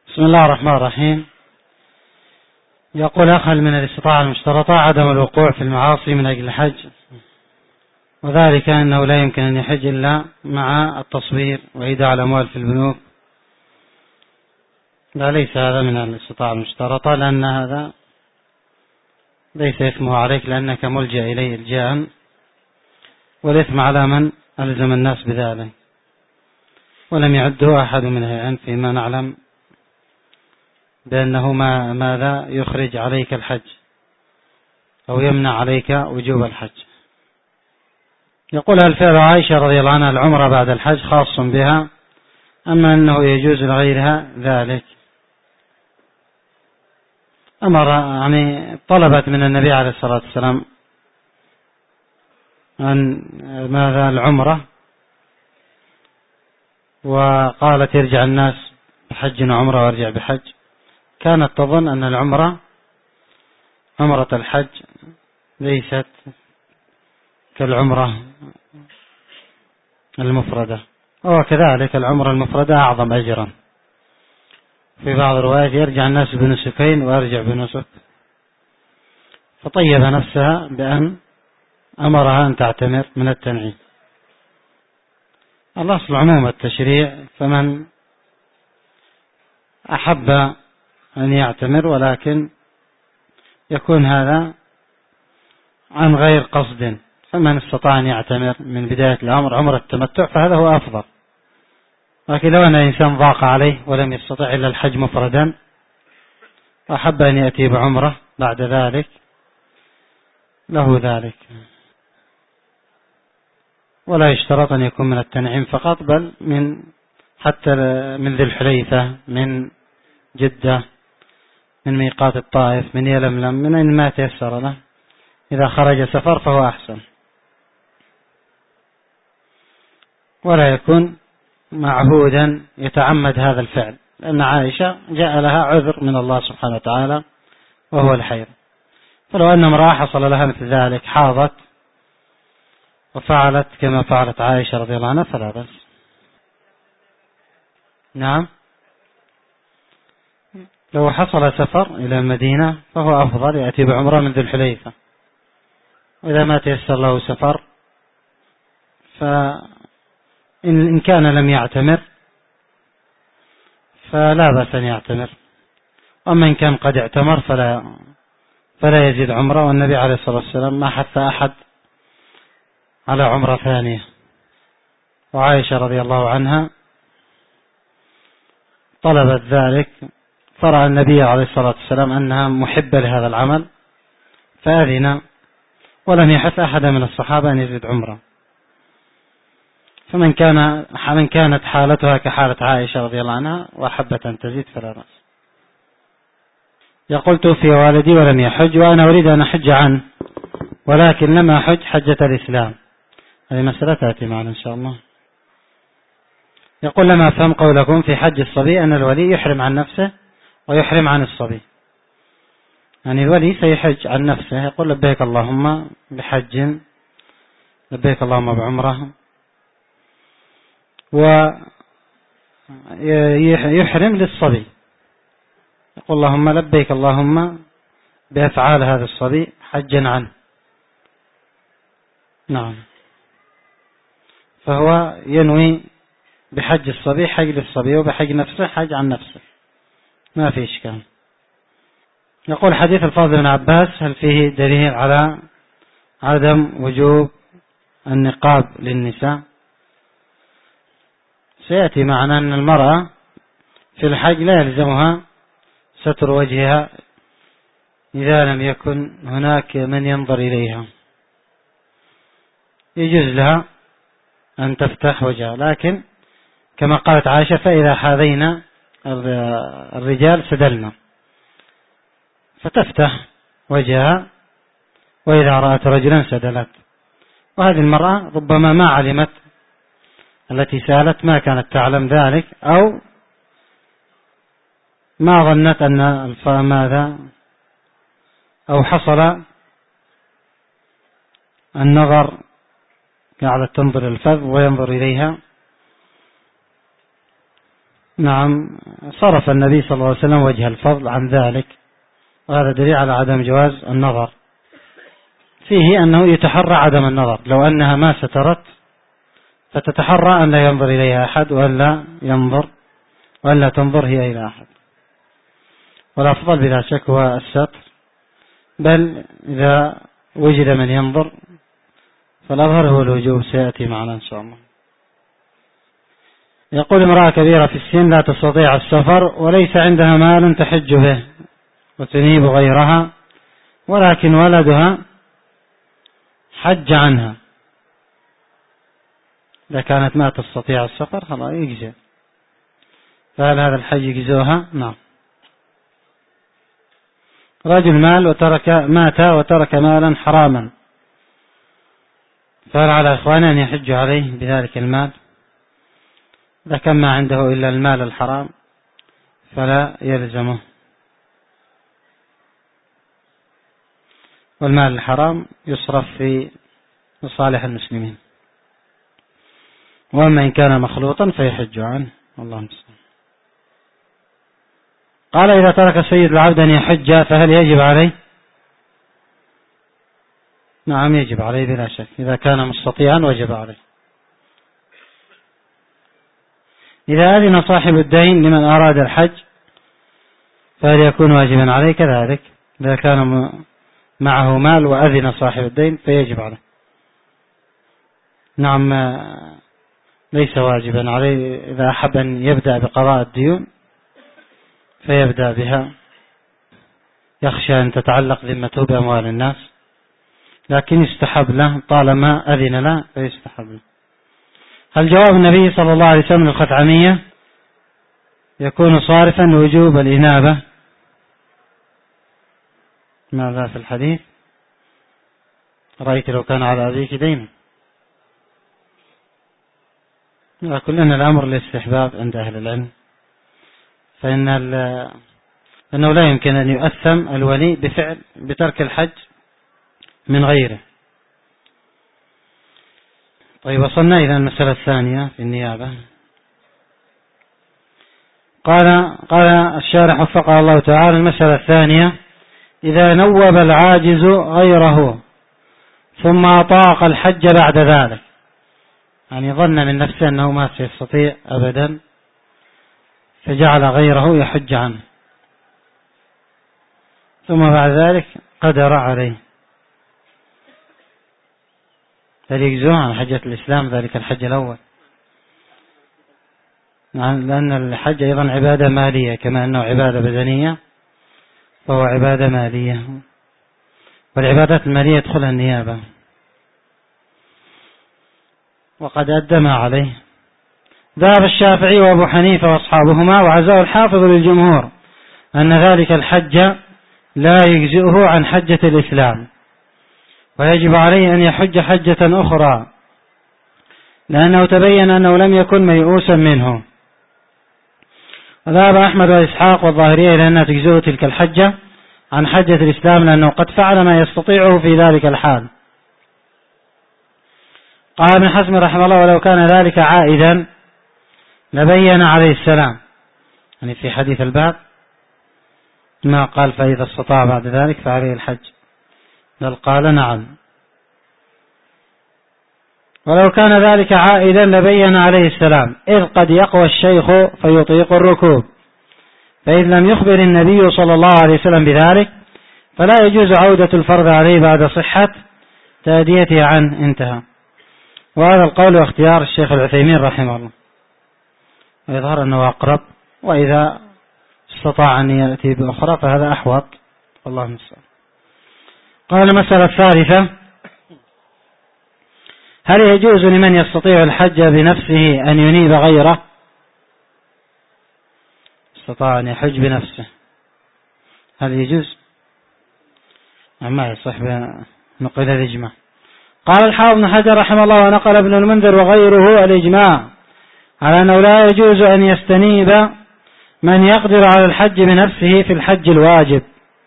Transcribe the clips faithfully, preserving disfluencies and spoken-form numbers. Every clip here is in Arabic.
بسم الله الرحمن الرحيم. يقول أخل من الاستطاعة المشترطة عدم الوقوع في المعاصي من أجل الحج، وذلك أنه لا يمكن أن يحج إلا مع التصوير وإيداع الأموال في البنوك. لا، ليس هذا من الاستطاعة المشترطة، لأن هذا ليس اسمه عليك لأنك ملجأ إليه الجاء، والإثم على من ألزم الناس بذلك، ولم يعده أحد من أهل العلم فيما نعلم بأنه ما ماذا يخرج عليك الحج أو يمنع عليك وجوب الحج. يقول: هل فعل عائشة رضي الله عنها العمرة بعد الحج خاص بها أما أنه يجوز لغيرها ذلك؟ أمر يعني طلبت من النبي عليه الصلاة والسلام أن ماذا العمرة، وقالت يرجع الناس بحج وعمرة وارجع بحج. كانت تظن أن العمرة عمرة الحج ليست كالعمرة المفردة، وكذلك العمرة المفردة أعظم أجرا. في بعض الروايات يرجع الناس بنسكين ويرجع بنسك، فطيب نفسها بأن أمرها أن تعتمر من التنعيم. الأصل عموم التشريع، فمن أحب أن يعتمر ولكن يكون هذا عن غير قصد، فمن استطاع أن يعتمر من بداية الأمر عمر التمتع فهذا هو أفضل. لكن لو أن الإنسان ضاق عليه ولم يستطع إلا الحج مفردا وأحب أن يأتي بعمرة بعد ذلك له ذلك، ولا يشترط أن يكون من التنعيم فقط، بل من حتى من ذي الحليفة، من جدة، من ميقات الطائف، من يلملم، من أين ما تيسر له. إذا خرج سفر فهو أحسن، ولا يكون معهودا يتعمد هذا الفعل، لأن عائشة جاء لها عذر من الله سبحانه وتعالى وهو الحيض. فلو أن امرأة حصل لها مثل ذلك حاضت وفعلت كما فعلت عائشة رضي الله عنها فلا بأس. نعم، لو حصل سفر إلى المدينة فهو أفضل يأتي بعمرة من ذي الحليفة، وإذا ما تيسر له سفر فإن كان لم يعتمر فلا بأس أن يعتمر، وأما إن كان قد اعتمر فلا فلا يزيد عمره. والنبي عليه الصلاة والسلام ما حث أحد على عمرة ثانية. وعائشة رضي الله عنها طلبت ذلك، فرأى النبي عليه الصلاة والسلام أنها محبة لهذا العمل فأذن، ولم يحث أحد من الصحابة أن يزيد عمره. فمن كان من كانت حالتها كحالة عائشة رضي الله عنها وأحبت أن تزيد فلا بأس. يقول: توفي والدي ولم يحج وأنا أريد أن أحج عنه ولكن لم أحج حجة الإسلام. هذه مسألة تأتي معنا إن شاء الله. يقول: لما أفهم قولكم في حج الصبي أن الولي يحرم عن نفسه ويحرم عن الصبي، يعني الولي سيحج عن نفسه، يقول لبيك اللهم بحج، لبيك اللهم بعمره، ويحرم للصبي، يقول اللهم لبيك اللهم بأفعال هذا الصبي حجا عنه. نعم، فهو ينوي بحج الصبي حج للصبي، وبحج نفسه حج عن نفسه، ما في إشكال. يقول: حديث الفاضل بن عباس هل فيه دليل على عدم وجوب النقاب للنساء؟ سيأتي معنا أن المرأة في الحج لا يلزمها ستر وجهها إذا لم يكن هناك من ينظر إليها، يجوز لها أن تفتح وجهها، لكن كما قالت عائشة فإذا حاذينا الرجال سدلنا، فتفتح وجهها، وإذا رأت رجلا سدلت. وهذه المرأة ربما ما علمت، التي سألت ما كانت تعلم ذلك، أو ما ظنت أن ماذا أو حصل النظر، قاعدة تنظر الفذ وينظر إليها، نعم، صرف النبي صلى الله عليه وسلم وجه الفضل عن ذلك، وهذا دليل على عدم جواز النظر فيه، أنه يتحرى عدم النظر. لو أنها ما سترت فتتحرى أن لا ينظر إليها أحد، وأن لا ينظر وأن لا تنظر هي إلى أحد. والأفضل بلا شك هو الستر، بل إذا وجد من ينظر فالأظهر هو الوجوب، سيأتي معنا إن شاء الله. يقول: امرأة كبيرة في السن لا تستطيع السفر وليس عندها مال تحج به وتنيب غيرها، ولكن ولدها حج عنها، إذا كانت ما تستطيع السفر خلاص يجزي. فهل هذا الحج يجزوها؟ نعم. رجل مال وترك مات وترك مالا حراما، فهل على إخوانه أن يحجوا عليه بذلك المال؟ إذا كان ما عنده إلا المال الحرام فلا يلزمه، والمال الحرام يصرف في مصالح المسلمين، وأما إن كان مخلوطا فيحج عنه، والله المستعان. قال: إذا ترك سيد العبد أن يحج فهل يجب عليه؟ نعم يجب عليه بلا شك، إذا كان مستطيعا وجب عليه. إذا أذن صاحب الدين لمن أراد الحج فهل يكون واجبا عليه؟ كذلك إذا كان معه مال وأذن صاحب الدين فيجب عليه. نعم، ليس واجبا عليه إذا أحب أن يبدأ بقضاء الديون فيبدأ بها، يخشى أن تتعلق ذمته بأموال الناس، لكن يستحب له طالما أذن له فيستحب له. هل جواب النبي صلى الله عليه وسلم الخثعمية يكون صارفا لوجوب الإنابة؟ ماذا في الحديث؟ رأيت لو كان على أبيك دين. كلنا الأمر للاستحباب عند أهل العلم، فإن أنه لا يمكن أن يؤثم الولي بفعل بترك الحج من غيره. طيب، وصلنا إلى المسألة الثانية في النيابة. قال قال الشارح وفقه الله تعالى: المسألة الثانية: إذا نوب العاجز غيره ثم أطاق الحج بعد ذلك، يعني ظن من نفسه أنه ما سيستطيع أبدا فجعل غيره يحج عنه، ثم بعد ذلك قدر عليه، هل يجزوه عن حجة الإسلام ذلك الحج الأول؟ لأن الحج أيضا عبادة مالية، كما أنه عبادة بدنية فهو عبادة مالية، والعبادات المالية يدخلها النيابة، وقد أدى ما عليه. ذهب الشافعي وأبو حنيفة وأصحابهما وعزاه الحافظ للجمهور أن ذلك الحج لا يجزئه عن حجة الإسلام، ويجب عليه أن يحج حجة أخرى، لأنه تبين أنه لم يكن ميؤوسا منه. وذهب أحمد وإسحاق والظاهرية إلى أنها تجزئه تلك الحجة عن حجة الإسلام، لأنه قد فعل ما يستطيعه في ذلك الحال. قال ابن حزم رحمه الله: ولو كان ذلك عائدا لبين عليه السلام، يعني في حديث الباب ما قال فإذا استطاع بعد ذلك فعليه الحج، بل قال نعم. ولو كان ذلك عائدا لبين عليه السلام، إذ قد يقوى الشيخ فيطيق الركوب، فإذ لم يخبر النبي صلى الله عليه وسلم بذلك فلا يجوز عودة الفرض عليه بعد صحة تأديته عنه. انتهى. وهذا القول واختيار الشيخ العثيمين رحمه الله، ويظهر أنه أقرب، وإذا استطاع أن يأتي بأخرى فهذا أحوط، الله المستعان. قال المسألة الثالثة: هل يجوز لمن يستطيع الحج بنفسه أن ينيب غيره؟ استطاع أن يحج بنفسه، هل يجوز؟ ما يصح نقل الإجماع. قال الحافظ بن حجر رحمه الله: ونقل ابن المنذر وغيره الإجماع على أنه لا يجوز أن يستنيب من يقدر على الحج بنفسه في الحج الواجب،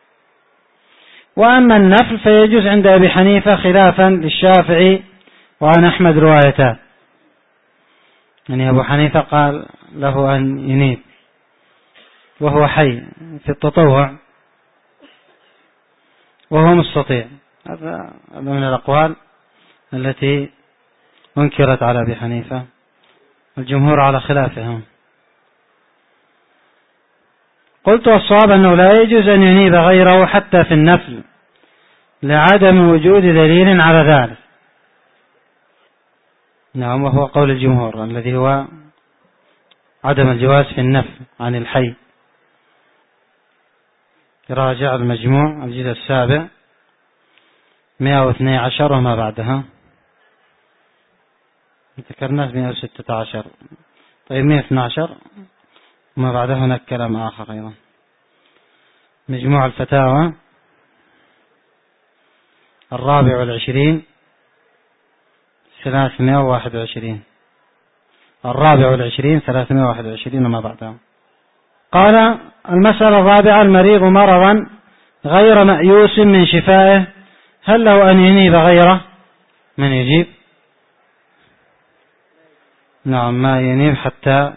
وأما النفل فيجوز عند أبي حنيفة خلافا للشافعي وعن أحمد روايتان. يعني أبو حنيفة قال له أن ينيب وهو حي في التطوع وهو مستطيع. هذا من الأقوال التي أنكرت على أبي حنيفة، الجمهور على خلافهم. قلت والصواب أنه لا يجوز أن ينيب غيره حتى في النفل لعدم وجود دليل على ذلك. نعم، وهو قول الجمهور الذي هو عدم الجواز في النفل عن الحي. راجع المجموع الجزء السابع مئة واثني عشر وما بعدها، ذكرنا مئة وستة عشر. طيب مئة واثني عشر وما بعدها هناك كلام آخر أيضا. مجموع الفتاوى الرابع والعشرين ثلاثمائة وواحد وعشرين، الرابع والعشرين ثلاثمائة وواحد وعشرين وما بعدها. قال المسألة الرابعة: المريض مرضا غير مأيوس من شفائه، هل له أن ينيب غيره؟ من يجيب؟ نعم، ما ينيب حتى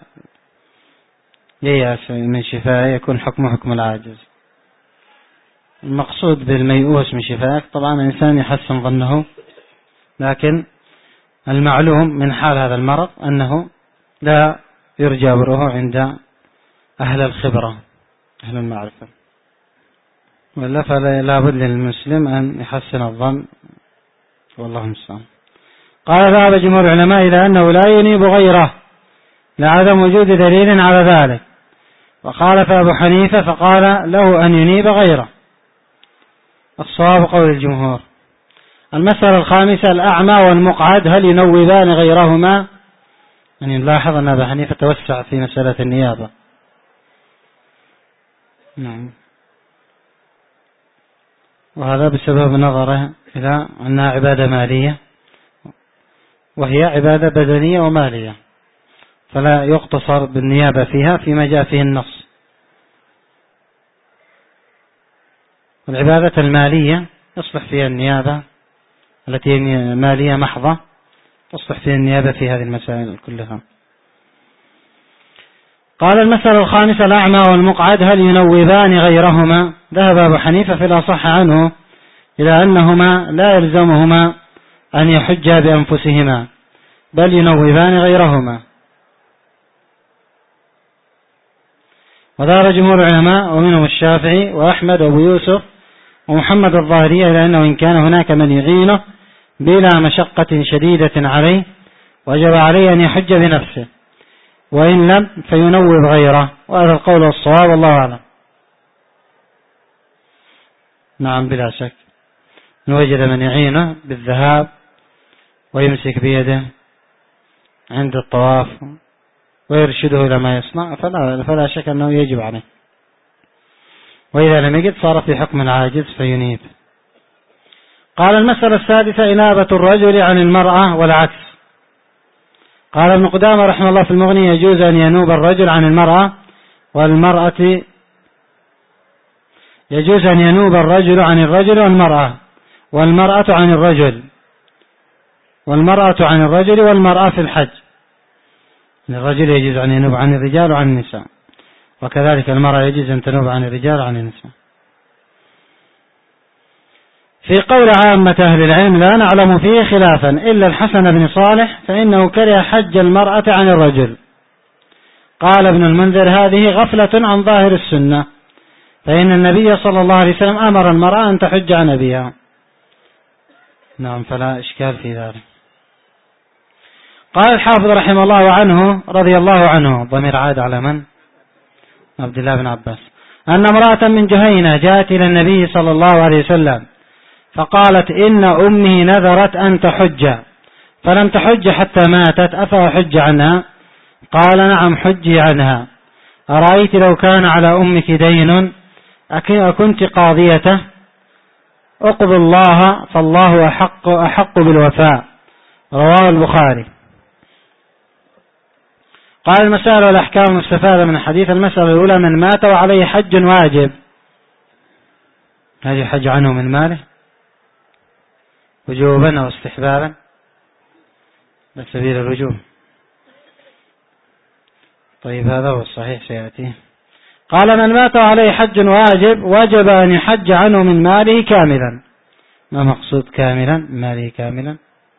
ييأس من شفائه، يكون حكمه حكم العاجز. المقصود بالميؤوس من شفائك طبعا الإنسان يحسن ظنه، لكن المعلوم من حال هذا المرض أنه لا يرجى بره عند أهل الخبرة أهل المعرفة، ولا فلا بد للمسلم أن يحسن الظن، والله المستعان. قال ذهب جمهور العلماء إلى أنه لا ينيب غيره لعدم وجود دليل على ذلك، وخالف أبو حنيفة فقال له أن ينيب غيره. الصواب قول الجمهور. المسألة الخامسة: الأعمى والمقعد هل ينوبان غيرهما؟ يعني نلاحظ أن أبو حنيفة توسع في مسألة النيابة. نعم، وهذا بسبب نظره إلى أنها عبادة مالية، وهي عبادة بدنية ومالية، فلا يقتصر بالنيابة فيها فيما جاء فيه النص. العبادة المالية يصلح فيها النيابة التي هي مالية محضة، تصلح فيها النيابة في هذه المسائل كلها. قال المسألة الخامسة: الأعمى والمقعد هل ينوبان غيرهما؟ ذهب أبو حنيفة في الأصح عنه إلى أنهما لا يلزمهما أن يحجا بأنفسهما، بل ينوبان غيرهما. وذهب جمهور العلماء ومنهم الشافعي وأحمد وأبو يوسف ومحمد الظاهري إلى أنه إن كان هناك من يعينه بلا مشقة شديدة عليه وجب عليه أن يحج بنفسه، وإن لم فينوب غيره، وهذا القول الصواب والله أعلم. نعم، بلا شك إن وجد من يعينه بالذهاب ويمسك بيده عند الطواف ويرشده إلى ما يصنع فلا, فلا شك أنه يجب عليه، وإذا لم يجد صار في حكم العاجز فينيب. قال المسألة السادسة: إنابة الرجل عن المرأة والعكس. قال ابن قدامة رحمه الله في المغني: يجوز أن ينوب الرجل عن المرأة، والمرأة يجوز أن ينوب الرجل عن الرجل والمرأة، والمرأة عن الرجل، والمرأة عن الرجل والمرأة في الحج. الرجل يجوز أن ينوب عن الرجال وعن النساء، وكذلك المرأة يجوز أن تنوب عن الرجال وعن النساء. في قول عامة أهل العلم لا نعلم فيه خلافا إلا الحسن بن صالح فإنه كره حج المرأة عن الرجل. قال ابن المنذر: هذه غفلة عن ظاهر السنة، فإن النبي صلى الله عليه وسلم أمر المرأة أن تحج عن أبيها. نعم، فلا إشكال في ذلك. قال الحافظ رحمه الله عنه رضي الله عنه، ضمير عاد على من؟ عبد الله بن عباس، أن امرأة من جهينة جاءت إلى النبي صلى الله عليه وسلم فقالت: إن أمي نذرت أن تحج فلم تحج حتى ماتت، أفأحج عنها؟ قال: نعم، حجي عنها. أرأيت لو كان على أمك دين أكنت قاضيته؟ اقض الله فالله أحق, أحق بالوفاء. رواه البخاري. قال المسائل والأحكام المستفادة من الحديث: المسألة الأولى: من مات وعليه حج واجب، هل يحج عنه من ماله وجوبا أو استحبابا؟ بسبيل الوجوب. طيب هذا هو الصحيح سيأتي. قال من مات عليه حج واجب وجب أن يحج عنه من ماله كاملا. ما مقصود كاملا؟ ماله كاملا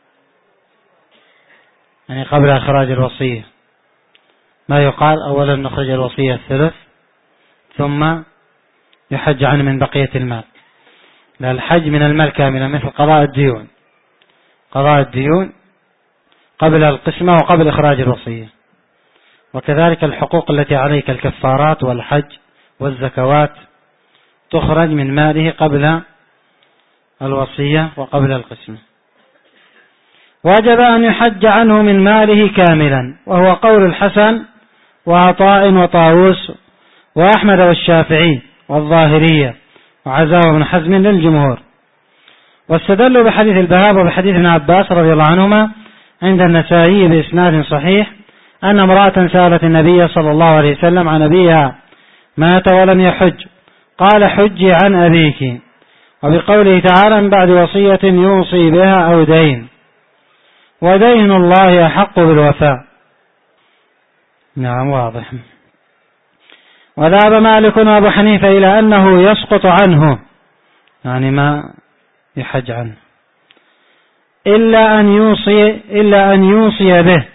يعني قبل إخراج الوصية. ما يقال أولا نخرج الوصية الثلث ثم يحج عنه من بقية المال. لا، الحج من المال كاملا، مثل قضاء الديون. قضاء الديون قبل القسمة وقبل إخراج الوصية. وكذلك الحقوق التي عليك الكفارات والحج والزكوات تخرج من ماله قبل الوصية وقبل القسمة. وجب أن يحج عنه من ماله كاملا، وهو قول الحسن وعطاء وطاووس وأحمد والشافعي والظاهرية وعزاه بن حزم للجمهور. واستدلوا بحديث البهاء وبحديث ابن عباس رضي الله عنهما عند النسائي بإسناد صحيح أن امرأة سألت النبي صلى الله عليه وسلم عن أبيها مات ولم يحج، قال حجي عن أبيك. وبقوله تعالى من بعد وصية يوصي بها أو دين، ودين الله أحق بالوفاء. نعم واضح. وذهب مالك وأبو حنيفة إلى أنه يسقط عنه، يعني ما يحج عنه إلا أن يوصي إلا أن يوصي به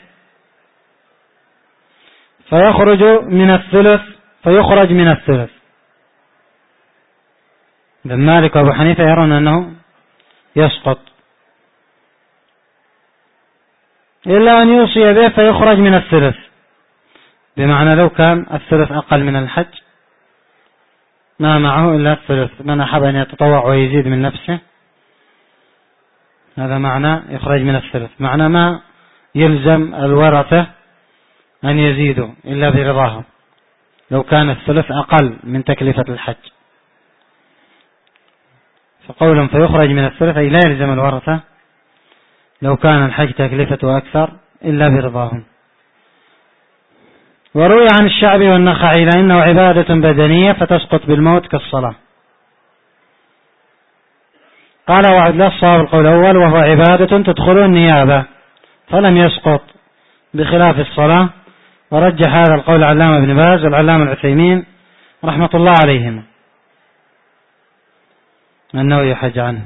فيخرج من الثلث فيخرج من الثلث. ابن مالك وأبو حنيفة يرون أنه يسقط إلا أن يوصي به فيخرج من الثلث، بمعنى لو كان الثلث أقل من الحج ما معه إلا الثلث، من أحب أن يتطوع ويزيد من نفسه هذا معنى يخرج من الثلث، معنى ما يلزم الورثة أن يزيدوا إلا برضاهم لو كان الثلث أقل من تكلفة الحج. فقولهم فيخرج من الثلث أي لا يلزم الورثة لو كان الحج تكلفته أكثر إلا برضاهم. وروي عن الشعبي والنخعي لأنه عبادة بدنية فتسقط بالموت كالصلاة. قال وعد لا الصواب القول الأول وهو عبادة تدخل النيابة فلم يسقط بخلاف الصلاة. ورجح هذا القول العلامة ابن باز والعلامة العثيمين رحمة الله عليهم أنه يحج عنه،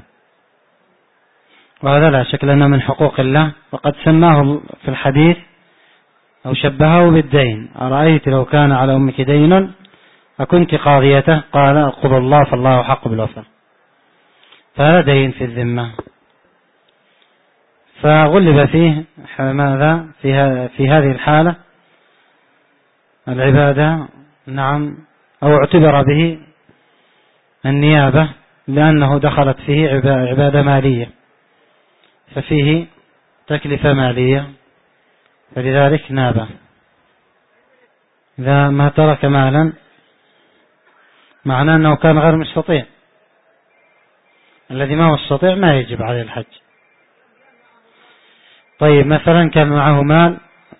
وهذا لا شك لأنه من حقوق الله، وقد سماه في الحديث أو شبهه بالدين. أرأيت لو كان على أمك دين أكنت قاضيته؟ قال أقضى الله فالله حق بالوفاء. فهذا دين في الذمة، فغلب فيه ماذا في هذه الحالة العبادة، نعم، أو اعتبر به النيابة لأنه دخلت فيه عبادة مالية ففيه تكلفة مالية فلذلك نابه. إذا ما ترك مالا معناه أنه كان غير مستطيع، الذي ما هو مستطيع ما يجب عليه الحج. طيب مثلا كان معه مال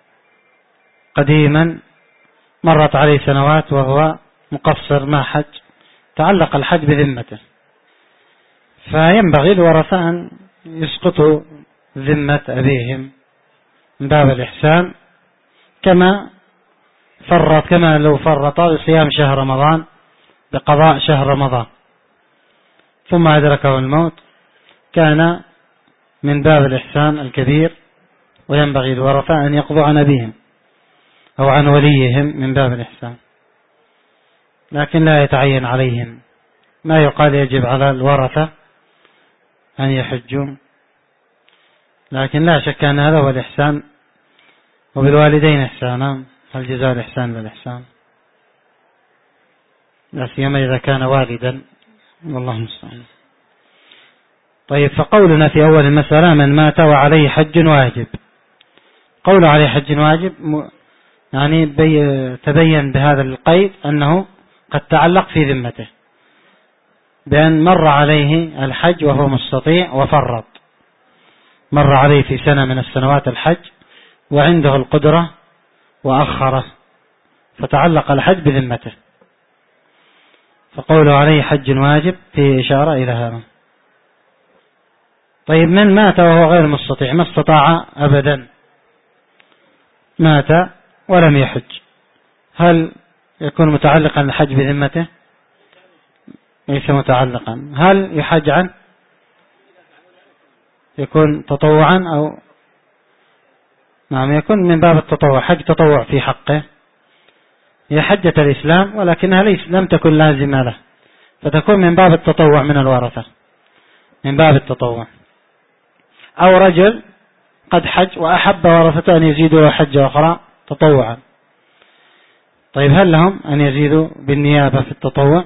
قديما مرت عليه سنوات وهو مقصر ما حج، تعلق الحج بذمته، فينبغي الورثة أن يسقطوا ذمة أبيهم من باب الإحسان، كما فرط كما لو فرط بصيام شهر رمضان بقضاء شهر رمضان ثم أدركه الموت، كان من باب الإحسان الكبير، وينبغي الورثة أن يقضوا عن أبيهم أو عن وليهم من باب الإحسان، لكن لا يتعين عليهم ما يقال يجب على الورثة أن يحجوا، لكن لا شك أن هذا هو الإحسان. وبالوالدين إحسانا، هل جزاء الإحسان للإحسان؟ لا سيما إذا كان والدا، والله المستعان. طيب فقولنا في أول المسألة من مات وعليه حج واجب، قول عليه حج واجب يعني تبين بهذا القيد أنه قد تعلق في ذمته، بأن مر عليه الحج وهو مستطيع وفرط، مر عليه في سنة من السنوات الحج وعنده القدرة وأخره فتعلق الحج بذمته، فقوله عليه حج واجب في إشارة إلى هذا. طيب من مات وهو غير مستطيع، ما استطاع أبدا، مات ولم يحج، هل يكون متعلقا الحج بذمته؟ ليس متعلقا. هل يحج عنه؟ يكون تطوعا أو نعم يكون من باب التطوع، حج تطوع في حقه. هي حجة الإسلام ولكنها ليس لم تكن لازمة له، فتكون من باب التطوع من الورثة، من باب التطوع. أو رجل قد حج وأحب ورثته أن يزيدوا له حجة أخرى تطوعا، طيب هل لهم أن يزيدوا بالنيابة في التطوع؟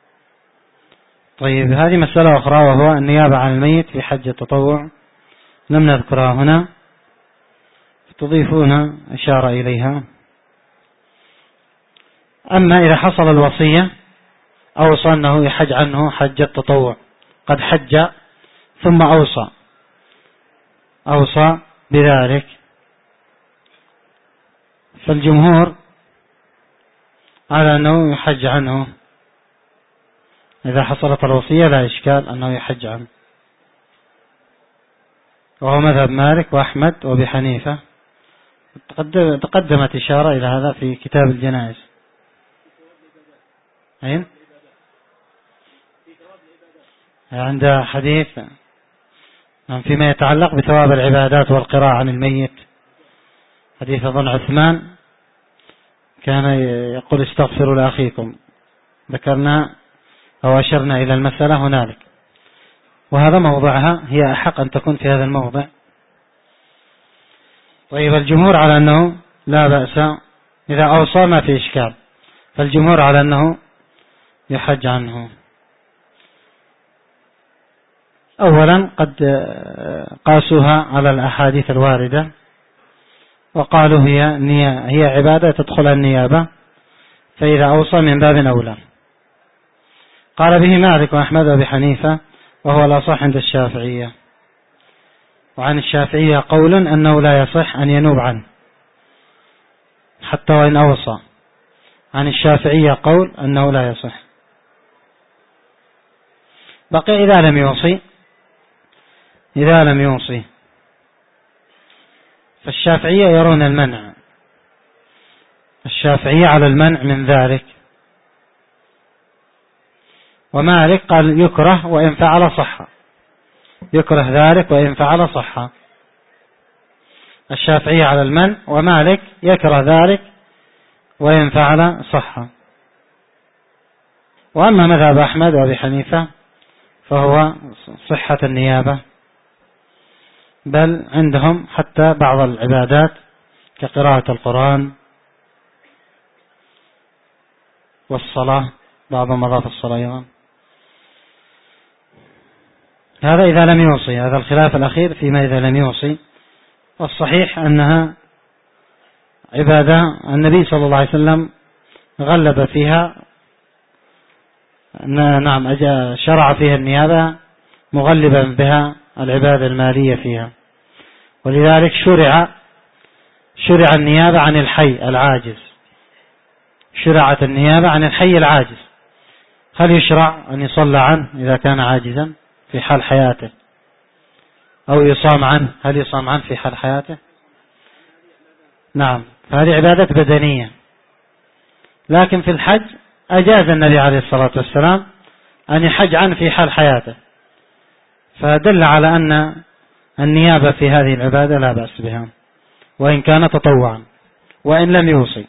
طيب هذه مسألة أخرى، وهو النيابة عن الميت في حج التطوع، لم نذكرها هنا، تضيفون إشارة إليها. أما إذا حصل الوصية أوصى أنه يحج عنه حج التطوع، قد حج ثم أوصى أوصى بذلك، فالجمهور على أنه يحج عنه إذا حصلت الوصية، لا إشكال أنه يحج عنه، وهو مذهب مالك وأحمد وأبي حنيفة. تقدمت إشارة إلى هذا في كتاب الجنائز. أين؟ عند حديث فيما يتعلق بثواب العبادات والقراءة عن الميت، حديث أظن عثمان كان يقول استغفروا لأخيكم، ذكرنا أو أشرنا إلى المسألة هنالك، وهذا موضعها، هي أحق أن تكون في هذا الموضع. طيب الجمهور على أنه لا بأس إذا أوصى، ما في إشكال، فالجمهور على أنه يحج عنه. أولا قد قاسوها على الأحاديث الواردة وقالوا هي هي عبادة تدخل النيابة، فإذا أوصى من باب أولى. قال به مالك وأحمد وأبي حنيفة، وهو الأصح عند الشافعية. وعن الشافعية قول أنه لا يصح أن ينوب عنه حتى وإن أوصى. عن الشافعية قول أنه لا يصح. بقي إذا لم يوصي، إذا لم يوصي فالشافعية يرون المنع، الشافعية على المنع من ذلك، ومالك قال يكره وإن فعل صح، يكره ذلك وإن فعل صح. الشافعية على المنع ومالك يكره ذلك وإن فعل صح. وأما مذهب أحمد وأبي حنيفة فهو صحة النيابة، بل عندهم حتى بعض العبادات كقراءة القرآن والصلاة، بعض مضاف الصلاة أيضا. هذا إذا لم يوصي، هذا الخلاف الأخير فيما إذا لم يوصي، والصحيح أنها عبادة النبي صلى الله عليه وسلم غلب فيها، نعم شرع فيها النيابة مغلبا بها العبادة المالية فيها، ولذلك شرع شرع النيابة عن الحي العاجز، شرعت النيابة عن الحي العاجز. هل يشرع أن يصلى عنه إذا كان عاجزا في حال حياته، أو يصام عنه؟ هل يصام عنه في حال حياته؟ نعم، فهذه عبادة بدنية. لكن في الحج أجاز النبي عليه الصلاة والسلام أن يحج عنه في حال حياته، فدل على أن النيابة في هذه العبادة لا بأس بها وإن كان تطوعا وإن لم يوصي،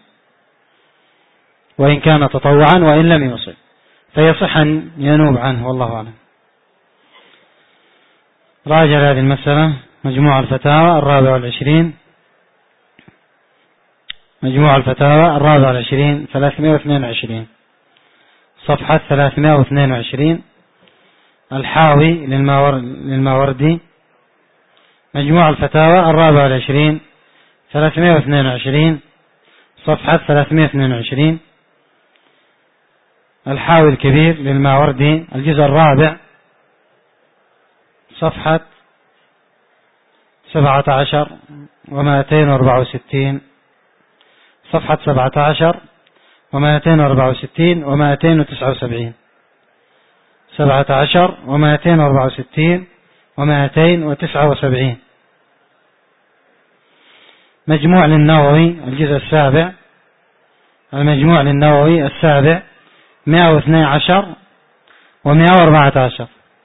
وإن كان تطوعا وإن لم يوصي فيصح أن ينوب عنه، والله أعلم. راجع هذه المسألة مجموع الفتاوى الرابع والعشرين، مجموع الفتاوى الرابع والعشرين ثلاثمائة واثنين وعشرين، صفحة ثلاثمائة واثنين وعشرين، الحاوي للماوردي. مجموع الفتاوى الرابع والعشرين ثلاثمائة واثنين وعشرين، صفحة ثلاثمائة واثنين وعشرين، الحاوي الكبير للماوردي، الجزء الرابع، صفحة سبعة عشر ومائتين واربعة وستين، صفحة سبعة عشر ومائتين واربعة وستين ومائتين وتسعة وسبعين، سبعة عشر ومائتين واربعة وستين ومائتين وتسعة وسبعين. مجموع للنووي الجزء السابع، المجموع للنووي السابع مئة واثني عشر ومئة وأربعة عشر.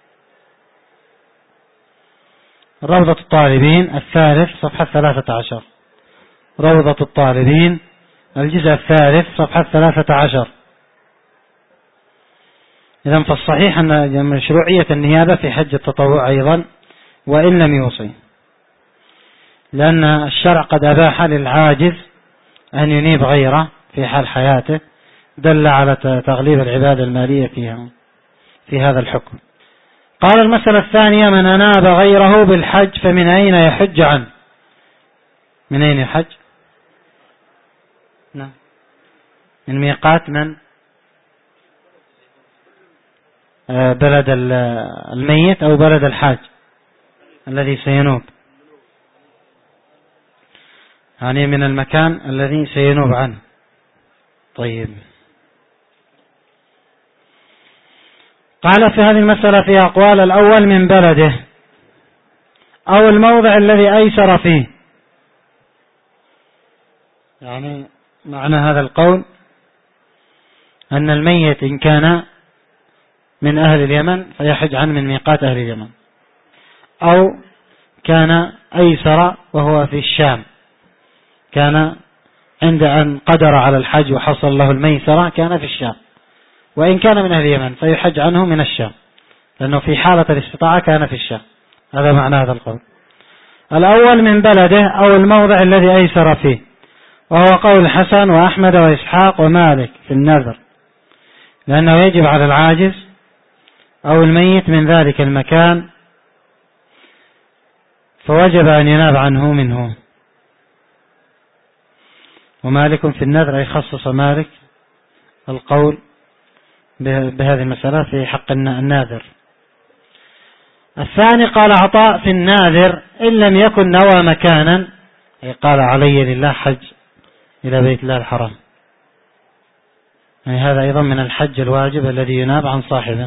روضة الطالبين الثالث صفحة ثلاثة عشر. روضة الطالبين الجزء الثالث صفحة ثلاثة عشر. إذن فالصحيح أن مشروعية النيابة في حج التطوع أيضا وإن لم يوصي، لأن الشرع قد أباح للعاجز أن ينيب غيره في حال حياته، دل على تغليب العبادة المالية فيها في هذا الحكم. قال المسألة الثانية: من أناب غيره بالحج فمن أين يحج عنه؟ من أين يحج؟ نعم، من ميقات من؟ بلد الميت أو بلد الحاج الذي سينوب، يعني من المكان الذي سينوب عنه. طيب، قال في هذه المسألة في أقوال: الأول من بلده أو الموضع الذي أيسر فيه. يعني معنى هذا القول أن الميت إن كان من أهل اليمن فيحج عنه من ميقات أهل اليمن، أو كان أيسر وهو في الشام، كان عند أن قدر على الحج وحصل له الميسرة كان في الشام، وإن كان من أهل اليمن فيحج عنه من الشام، لأنه في حالة الاستطاعة كان في الشام. هذا معنى هذا القول. الأول من بلده أو الموضع الذي أيسر فيه، وهو قول الحسن وأحمد وإسحاق ومالك في النذر، لأنه يجب على العاجز أو الميت من ذلك المكان، فوجب أن يناب عنه منه. ومالك في النذر، أي خصص مالك القول بهذه المسألة في حق الناذر. الثاني قال عطاء في الناذر إن لم يكن نوى مكانا، أي قال علي لله حج إلى بيت الله الحرام، يعني هذا أيضا من الحج الواجب الذي يناب عن صاحبه.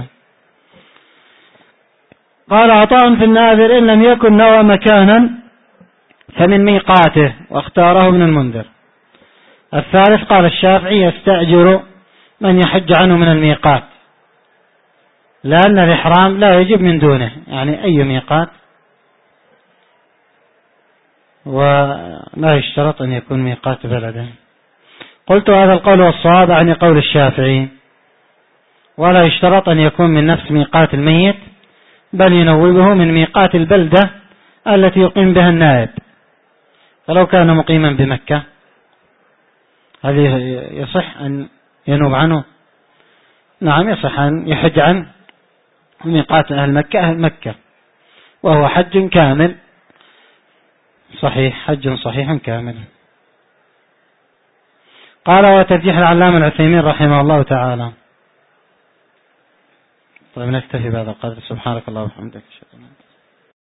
قال عطاء في الناذر إن لم يكن نوى مكانا فمن ميقاته، واختاره ابن المنذر. الثالث قال الشافعي يستأجر من يحج عنه من الميقات، لأن الإحرام لا يجب من دونه، يعني أي ميقات، ولا يشترط أن يكون ميقات بلده. قلت هذا القول والصواب يعني قول الشافعي، ولا يشترط أن يكون من نفس ميقات الميت، بل ينوبه من ميقات البلدة التي يقيم بها النائب. فلو كان مقيما بمكة هل يصح أن ينوب عنه؟ نعم يصح أن يحج عنه ميقات أهل مكة أهل مكة، وهو حج كامل صحيح، حج صحيح كامل. قال وترجيح العلامة العثيمين رحمه الله تعالى. طيب نكتفي بهذا القدر. سبحانك اللهم وبحمدك.